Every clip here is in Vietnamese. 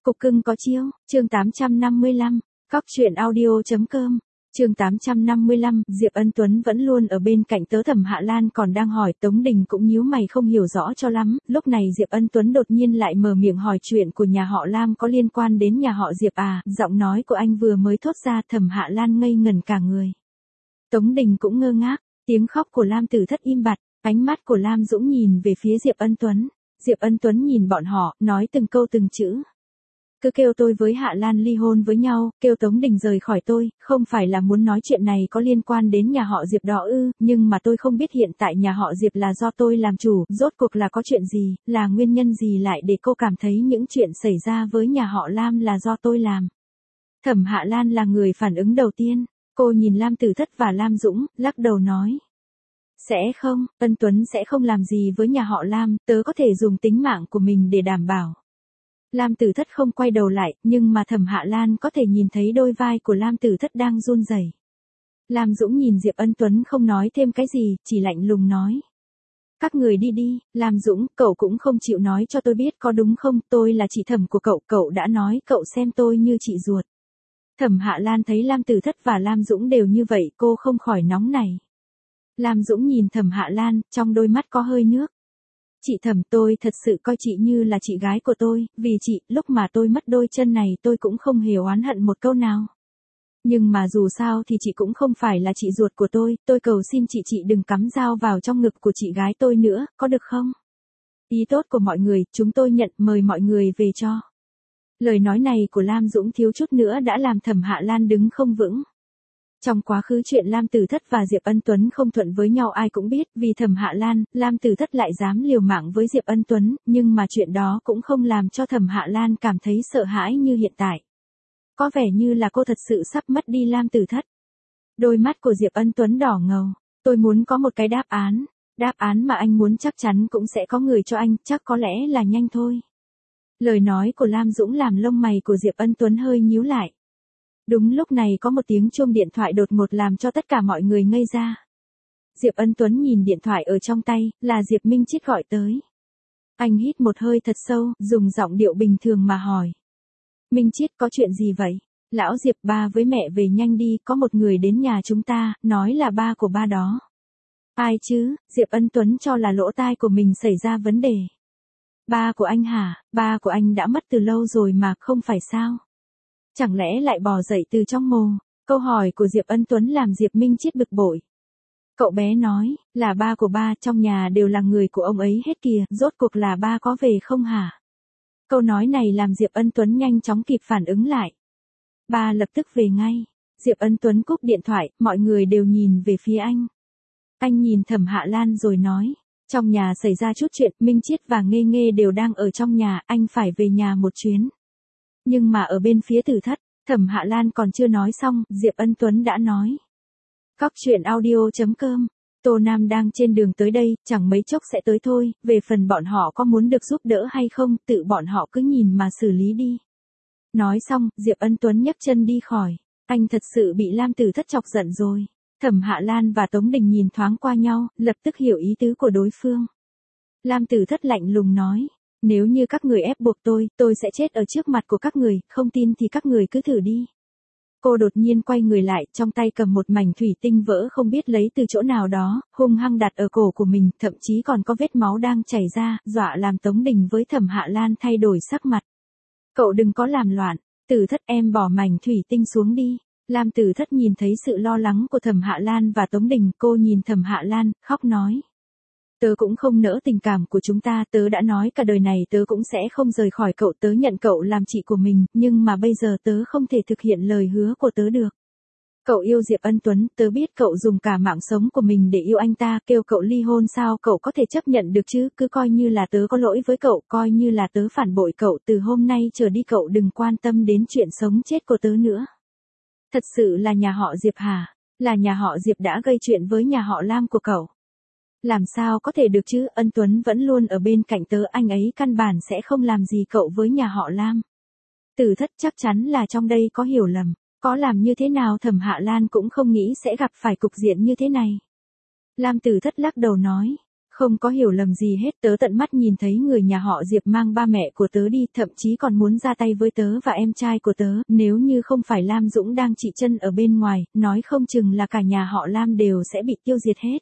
Cục cưng có chiêu, chương 855, cóc truyện audio.com, chương 855, Diệp Ân Tuấn vẫn luôn ở bên cạnh tớ. Thẩm Hạ Lan còn đang hỏi, Tống Đình cũng nhíu mày không hiểu rõ cho lắm, lúc này Diệp Ân Tuấn đột nhiên lại mở miệng hỏi chuyện của nhà họ Lam có liên quan đến nhà họ Diệp à, giọng nói của anh vừa mới thốt ra, Thẩm Hạ Lan ngây ngẩn cả người. Tống Đình cũng ngơ ngác, tiếng khóc của Lam Tử Thất im bặt, ánh mắt của Lam Dũng nhìn về phía Diệp Ân Tuấn. Diệp Ân Tuấn nhìn bọn họ, nói từng câu từng chữ. Cứ kêu tôi với Hạ Lan ly hôn với nhau, kêu Tống Đình rời khỏi tôi, không phải là muốn nói chuyện này có liên quan đến nhà họ Diệp đó ư, nhưng mà tôi không biết hiện tại nhà họ Diệp là do tôi làm chủ, rốt cuộc là có chuyện gì, là nguyên nhân gì lại để cô cảm thấy những chuyện xảy ra với nhà họ Lam là do tôi làm. Thẩm Hạ Lan là người phản ứng đầu tiên, cô nhìn Lam Tử Thất và Lam Dũng, lắc đầu nói. Sẽ không, Ân Tuấn sẽ không làm gì với nhà họ Lam, tớ có thể dùng tính mạng của mình để đảm bảo. Lam Tử Thất không quay đầu lại, nhưng mà Thẩm Hạ Lan có thể nhìn thấy đôi vai của Lam Tử Thất đang run rẩy. Lam Dũng nhìn Diệp Ân Tuấn không nói thêm cái gì, chỉ lạnh lùng nói. Các người đi đi, Lam Dũng, cậu cũng không chịu nói cho tôi biết có đúng không, tôi là chị Thẩm của cậu, cậu đã nói cậu xem tôi như chị ruột. Thẩm Hạ Lan thấy Lam Tử Thất và Lam Dũng đều như vậy, cô không khỏi nóng nảy. Lam Dũng nhìn Thẩm Hạ Lan, trong đôi mắt có hơi nước. Chị Thẩm, tôi thật sự coi chị như là chị gái của tôi, vì chị, lúc mà tôi mất đôi chân này tôi cũng không hề oán hận một câu nào. Nhưng mà dù sao thì chị cũng không phải là chị ruột của tôi cầu xin chị đừng cắm dao vào trong ngực của chị gái tôi nữa, có được không? Ý tốt của mọi người, chúng tôi nhận, mời mọi người về cho. Lời nói này của Lam Dũng thiếu chút nữa đã làm Thẩm Hạ Lan đứng không vững. Trong quá khứ chuyện Lam Tử Thất và Diệp Ân Tuấn không thuận với nhau ai cũng biết, vì Thẩm Hạ Lan, Lam Tử Thất lại dám liều mạng với Diệp Ân Tuấn, nhưng mà chuyện đó cũng không làm cho Thẩm Hạ Lan cảm thấy sợ hãi như hiện tại. Có vẻ như là cô thật sự sắp mất đi Lam Tử Thất. Đôi mắt của Diệp Ân Tuấn đỏ ngầu, tôi muốn có một cái đáp án mà anh muốn chắc chắn cũng sẽ có người cho anh, chắc có lẽ là nhanh thôi. Lời nói của Lam Dũng làm lông mày của Diệp Ân Tuấn hơi nhíu lại. Đúng lúc này có một tiếng chuông điện thoại đột ngột làm cho tất cả mọi người ngây ra. Diệp Ân Tuấn nhìn điện thoại ở trong tay, là Diệp Minh Chiết gọi tới. Anh hít một hơi thật sâu, dùng giọng điệu bình thường mà hỏi. Minh Chiết, có chuyện gì vậy? Lão Diệp, ba với mẹ về nhanh đi, có một người đến nhà chúng ta, nói là ba của ba đó. Ai chứ? Diệp Ân Tuấn cho là lỗ tai của mình xảy ra vấn đề. Ba của anh hả? Ba của anh đã mất từ lâu rồi mà, không phải sao? Chẳng lẽ lại bò dậy từ trong mồ? Câu hỏi của Diệp Ân Tuấn làm Diệp Minh Chiết bực bội. Cậu bé nói, là ba của ba, trong nhà đều là người của ông ấy hết kìa, rốt cuộc là ba có về không hả? Câu nói này làm Diệp Ân Tuấn nhanh chóng kịp phản ứng lại. Ba lập tức về ngay. Diệp Ân Tuấn cúp điện thoại, mọi người đều nhìn về phía anh. Anh nhìn Thẩm Hạ Lan rồi nói, trong nhà xảy ra chút chuyện, Minh Chiết và Nghê Nghê đều đang ở trong nhà, anh phải về nhà một chuyến. Nhưng mà ở bên phía Tử Thất, Thẩm Hạ Lan còn chưa nói xong, Diệp Ân Tuấn đã nói. Cóc truyện audio.com, Tô Nam đang trên đường tới đây, chẳng mấy chốc sẽ tới thôi, về phần bọn họ có muốn được giúp đỡ hay không, tự bọn họ cứ nhìn mà xử lý đi. Nói xong, Diệp Ân Tuấn nhấc chân đi khỏi, anh thật sự bị Lam Tử Thất chọc giận rồi. Thẩm Hạ Lan và Tống Đình nhìn thoáng qua nhau, lập tức hiểu ý tứ của đối phương. Lam Tử Thất lạnh lùng nói. Nếu như các người ép buộc tôi sẽ chết ở trước mặt của các người, không tin thì các người cứ thử đi. Cô đột nhiên quay người lại, trong tay cầm một mảnh thủy tinh vỡ không biết lấy từ chỗ nào đó, hung hăng đặt ở cổ của mình, thậm chí còn có vết máu đang chảy ra, dọa làm Tống Đình với Thẩm Hạ Lan thay đổi sắc mặt. Cậu đừng có làm loạn, Tử Thất, em bỏ mảnh thủy tinh xuống đi. Lam Tử Thất nhìn thấy sự lo lắng của Thẩm Hạ Lan và Tống Đình, cô nhìn Thẩm Hạ Lan, khóc nói. Tớ cũng không nỡ tình cảm của chúng ta, tớ đã nói cả đời này tớ cũng sẽ không rời khỏi cậu, tớ nhận cậu làm chị của mình, nhưng mà bây giờ tớ không thể thực hiện lời hứa của tớ được. Cậu yêu Diệp Ân Tuấn, tớ biết cậu dùng cả mạng sống của mình để yêu anh ta, kêu cậu ly hôn sao cậu có thể chấp nhận được chứ, cứ coi như là tớ có lỗi với cậu, coi như là tớ phản bội cậu, từ hôm nay trở đi cậu đừng quan tâm đến chuyện sống chết của tớ nữa. Thật sự là nhà họ Diệp hả? Là nhà họ Diệp đã gây chuyện với nhà họ Lam của cậu. Làm sao có thể được chứ, Ân Tuấn vẫn luôn ở bên cạnh tớ, anh ấy căn bản sẽ không làm gì cậu với nhà họ Lam. Tử Thất, chắc chắn là trong đây có hiểu lầm, có làm như thế nào Thẩm Hạ Lan cũng không nghĩ sẽ gặp phải cục diện như thế này. Lam Tử Thất lắc đầu nói, Không có hiểu lầm gì hết, tớ tận mắt nhìn thấy người nhà họ Diệp mang ba mẹ của tớ đi, thậm chí còn muốn ra tay với tớ và em trai của tớ, nếu như không phải Lam Dũng đang trị chân ở bên ngoài, nói không chừng là cả nhà họ Lam đều sẽ bị tiêu diệt hết.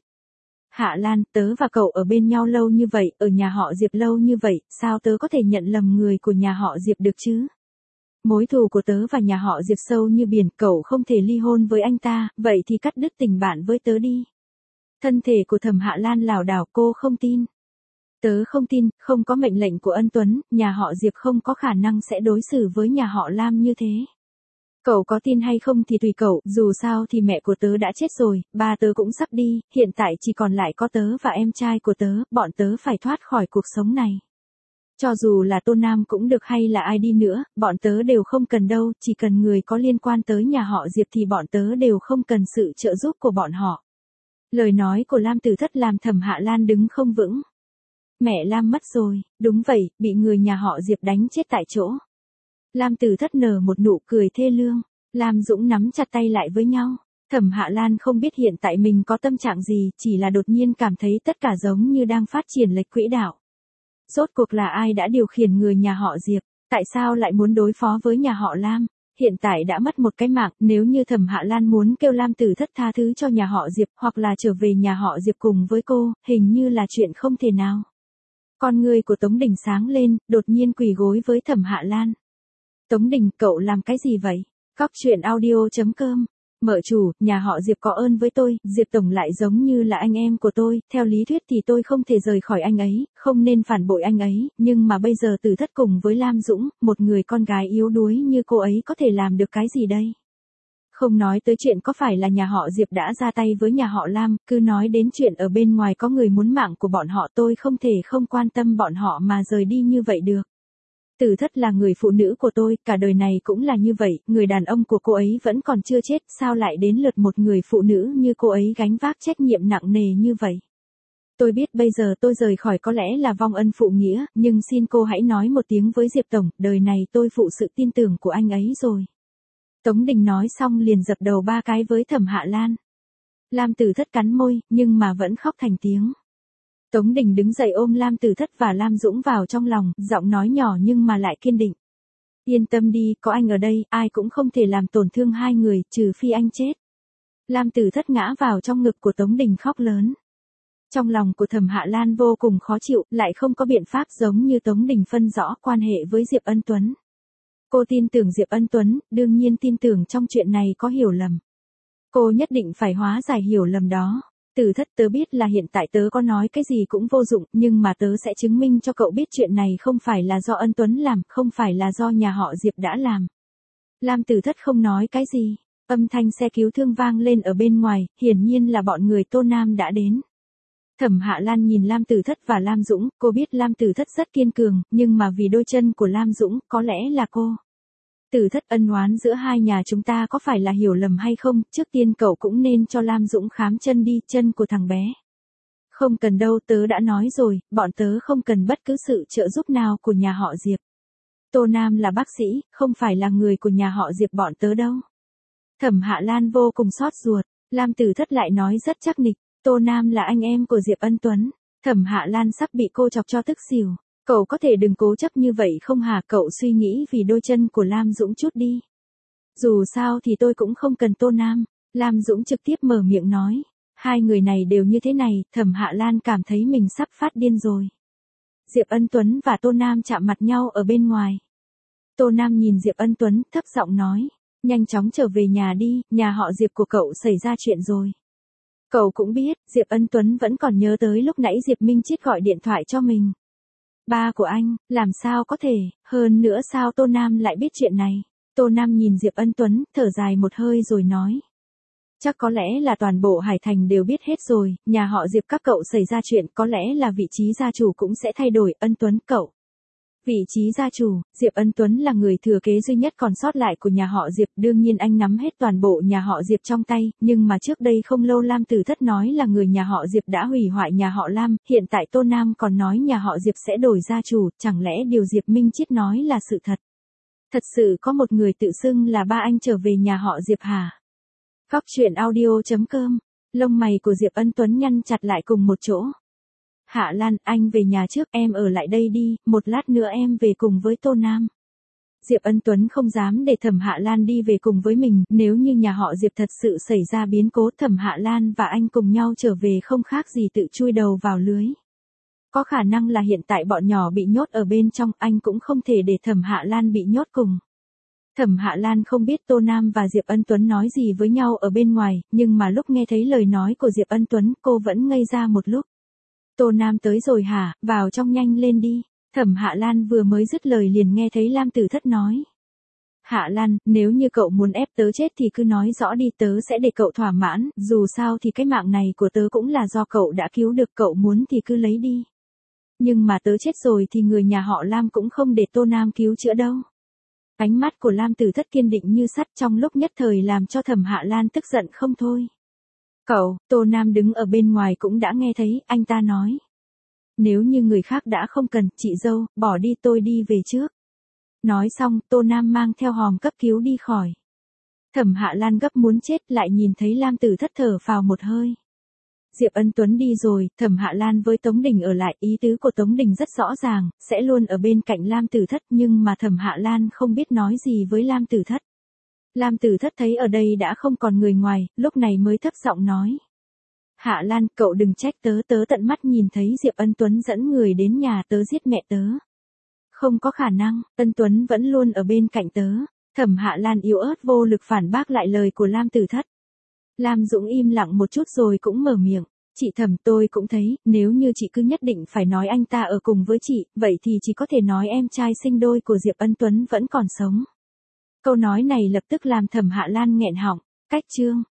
Hạ Lan, tớ và cậu ở bên nhau lâu như vậy, ở nhà họ Diệp lâu như vậy, sao tớ có thể nhận lầm người của nhà họ Diệp được chứ? Mối thù của tớ và nhà họ Diệp sâu như biển, cậu không thể ly hôn với anh ta, vậy thì cắt đứt tình bạn với tớ đi. Thân thể của Thẩm Hạ Lan lảo đảo, cô không tin. Tớ không tin, không có mệnh lệnh của Ân Tuấn, nhà họ Diệp không có khả năng sẽ đối xử với nhà họ Lam như thế. Cậu có tin hay không thì tùy cậu, dù sao thì mẹ của tớ đã chết rồi, ba tớ cũng sắp đi, hiện tại chỉ còn lại có tớ và em trai của tớ, bọn tớ phải thoát khỏi cuộc sống này. Cho dù là Tô Nam cũng được hay là ai đi nữa, bọn tớ đều không cần đâu, chỉ cần người có liên quan tới nhà họ Diệp thì bọn tớ đều không cần sự trợ giúp của bọn họ. Lời nói của Lam Tử Thất làm Thẩm Hạ Lan đứng không vững. Mẹ Lam mất rồi, đúng vậy, bị người nhà họ Diệp đánh chết tại chỗ. Lam Tử Thất nở một nụ cười thê lương, Lam Dũng nắm chặt tay lại với nhau. Thẩm Hạ Lan không biết hiện tại mình có tâm trạng gì, chỉ là đột nhiên cảm thấy tất cả giống như đang phát triển lệch quỹ đạo. Rốt cuộc là ai đã điều khiển người nhà họ Diệp, tại sao lại muốn đối phó với nhà họ Lam? Hiện tại đã mất một cái mạng, nếu như Thẩm Hạ Lan muốn kêu Lam Tử Thất tha thứ cho nhà họ Diệp hoặc là trở về nhà họ Diệp cùng với cô, hình như là chuyện không thể nào. Con người của Tống Đình sáng lên, đột nhiên quỳ gối với Thẩm Hạ Lan. Tống Đình, cậu làm cái gì vậy? Góc truyện audio.com. Mợ chủ, nhà họ Diệp có ơn với tôi, Diệp Tổng lại giống như là anh em của tôi, theo lý thuyết thì tôi không thể rời khỏi anh ấy, không nên phản bội anh ấy, nhưng mà bây giờ Tử Thất cùng với Lam Dũng, một người con gái yếu đuối như cô ấy có thể làm được cái gì đây? Không nói tới chuyện có phải là nhà họ Diệp đã ra tay với nhà họ Lam, cứ nói đến chuyện ở bên ngoài có người muốn mạng của bọn họ, tôi không thể không quan tâm bọn họ mà rời đi như vậy được. Tử Thất là người phụ nữ của tôi, cả đời này cũng là như vậy, người đàn ông của cô ấy vẫn còn chưa chết, sao lại đến lượt một người phụ nữ như cô ấy gánh vác trách nhiệm nặng nề như vậy. Tôi biết bây giờ tôi rời khỏi có lẽ là vong ân phụ nghĩa, nhưng xin cô hãy nói một tiếng với Diệp Tổng, đời này tôi phụ sự tin tưởng của anh ấy rồi. Tống Đình nói xong liền dập đầu ba cái với Thẩm Hạ Lan. Lam Tử Thất cắn môi, nhưng mà vẫn khóc thành tiếng. Tống Đình đứng dậy ôm Lam Tử Thất và Lam Dũng vào trong lòng, giọng nói nhỏ nhưng mà lại kiên định. Yên tâm đi, có anh ở đây, ai cũng không thể làm tổn thương hai người, trừ phi anh chết. Lam Tử Thất ngã vào trong ngực của Tống Đình khóc lớn. Trong lòng của Thẩm Hạ Lan vô cùng khó chịu, lại không có biện pháp giống như Tống Đình phân rõ quan hệ với Diệp Ân Tuấn. Cô tin tưởng Diệp Ân Tuấn, đương nhiên tin tưởng trong chuyện này có hiểu lầm. Cô nhất định phải hóa giải hiểu lầm đó. Tử Thất, tớ biết là hiện tại tớ có nói cái gì cũng vô dụng, nhưng mà tớ sẽ chứng minh cho cậu biết chuyện này không phải là do Ân Tuấn làm, không phải là do nhà họ Diệp đã làm. Lam Tử Thất không nói cái gì. Âm thanh xe cứu thương vang lên ở bên ngoài, hiển nhiên là bọn người Tô Nam đã đến. Thẩm Hạ Lan nhìn Lam Tử Thất và Lam Dũng, cô biết Lam Tử Thất rất kiên cường, nhưng mà vì đôi chân của Lam Dũng, có lẽ là cô. Tử Thất, ân oán giữa hai nhà chúng ta có phải là hiểu lầm hay không, trước tiên cậu cũng nên cho Lam Dũng khám chân đi, chân của thằng bé. Không cần đâu, tớ đã nói rồi, bọn tớ không cần bất cứ sự trợ giúp nào của nhà họ Diệp. Tô Nam là bác sĩ, không phải là người của nhà họ Diệp bọn tớ đâu. Thẩm Hạ Lan vô cùng xót ruột, Lam Tử Thất lại nói rất chắc nịch, Tô Nam là anh em của Diệp Ân Tuấn. Thẩm Hạ Lan sắp bị cô chọc cho tức xỉu. Cậu có thể đừng cố chấp như vậy không hả, cậu suy nghĩ vì đôi chân của Lam Dũng chút đi. Dù sao thì tôi cũng không cần Tô Nam. Lam Dũng trực tiếp mở miệng nói. Hai người này đều như thế này, Thẩm Hạ Lan cảm thấy mình sắp phát điên rồi. Diệp Ân Tuấn và Tô Nam chạm mặt nhau ở bên ngoài. Tô Nam nhìn Diệp Ân Tuấn, thấp giọng nói. Nhanh chóng trở về nhà đi, nhà họ Diệp của cậu xảy ra chuyện rồi. Cậu cũng biết, Diệp Ân Tuấn vẫn còn nhớ tới lúc nãy Diệp Minh Chiết gọi điện thoại cho mình. Ba của anh, làm sao có thể, hơn nữa sao Tô Nam lại biết chuyện này. Tô Nam nhìn Diệp Ân Tuấn, thở dài một hơi rồi nói. Chắc có lẽ là toàn bộ Hải Thành đều biết hết rồi, nhà họ Diệp các cậu xảy ra chuyện, có lẽ là vị trí gia chủ cũng sẽ thay đổi. Ân Tuấn cậu. Vị trí gia chủ, Diệp Ân Tuấn là người thừa kế duy nhất còn sót lại của nhà họ Diệp, đương nhiên anh nắm hết toàn bộ nhà họ Diệp trong tay, nhưng mà trước đây không lâu Lam Tử Thất nói là người nhà họ Diệp đã hủy hoại nhà họ Lam, hiện tại Tô Nam còn nói nhà họ Diệp sẽ đổi gia chủ, chẳng lẽ điều Diệp Minh Chiết nói là sự thật? Thật sự có một người tự xưng là ba anh trở về nhà họ Diệp hả? Góc truyện audio.com, lông mày của Diệp Ân Tuấn nhăn chặt lại cùng một chỗ. Hạ Lan, anh về nhà trước, em ở lại đây đi, một lát nữa em về cùng với Tô Nam. Diệp Ân Tuấn không dám để Thẩm Hạ Lan đi về cùng với mình, nếu như nhà họ Diệp thật sự xảy ra biến cố, Thẩm Hạ Lan và anh cùng nhau trở về không khác gì tự chui đầu vào lưới. Có khả năng là hiện tại bọn nhỏ bị nhốt ở bên trong, anh cũng không thể để Thẩm Hạ Lan bị nhốt cùng. Thẩm Hạ Lan không biết Tô Nam và Diệp Ân Tuấn nói gì với nhau ở bên ngoài, nhưng mà lúc nghe thấy lời nói của Diệp Ân Tuấn, cô vẫn ngây ra một lúc. Tô Nam tới rồi hả, vào trong nhanh lên đi. Thẩm Hạ Lan vừa mới dứt lời liền nghe thấy Lam Tử Thất nói. Hạ Lan, nếu như cậu muốn ép tớ chết thì cứ nói rõ đi, tớ sẽ để cậu thỏa mãn, dù sao thì cái mạng này của tớ cũng là do cậu đã cứu được, cậu muốn thì cứ lấy đi. Nhưng mà tớ chết rồi thì người nhà họ Lam cũng không để Tô Nam cứu chữa đâu. Ánh mắt của Lam Tử Thất kiên định như sắt, trong lúc nhất thời làm cho Thẩm Hạ Lan tức giận không thôi. Cậu, Tô Nam đứng ở bên ngoài cũng đã nghe thấy, anh ta nói. Nếu như người khác đã không cần, chị dâu, bỏ đi, tôi đi về trước. Nói xong, Tô Nam mang theo hòm cấp cứu đi khỏi. Thẩm Hạ Lan gấp muốn chết, lại nhìn thấy Lam Tử Thất thở phào một hơi. Diệp Ân Tuấn đi rồi, Thẩm Hạ Lan với Tống Đình ở lại, ý tứ của Tống Đình rất rõ ràng, sẽ luôn ở bên cạnh Lam Tử Thất, nhưng mà Thẩm Hạ Lan không biết nói gì với Lam Tử Thất. Lam Tử Thất thấy ở đây đã không còn người ngoài, lúc này mới thấp giọng nói. Hạ Lan, cậu đừng trách tớ, tớ tận mắt nhìn thấy Diệp Ân Tuấn dẫn người đến nhà tớ giết mẹ tớ. Không có khả năng, Ân Tuấn vẫn luôn ở bên cạnh tớ. Thẩm Hạ Lan yếu ớt vô lực phản bác lại lời của Lam Tử Thất. Lam Dũng im lặng một chút rồi cũng mở miệng. Chị Thẩm, tôi cũng thấy, nếu như chị cứ nhất định phải nói anh ta ở cùng với chị, vậy thì chỉ có thể nói em trai sinh đôi của Diệp Ân Tuấn vẫn còn sống. Câu nói này lập tức làm Thẩm Hạ Lan nghẹn họng. Cách chương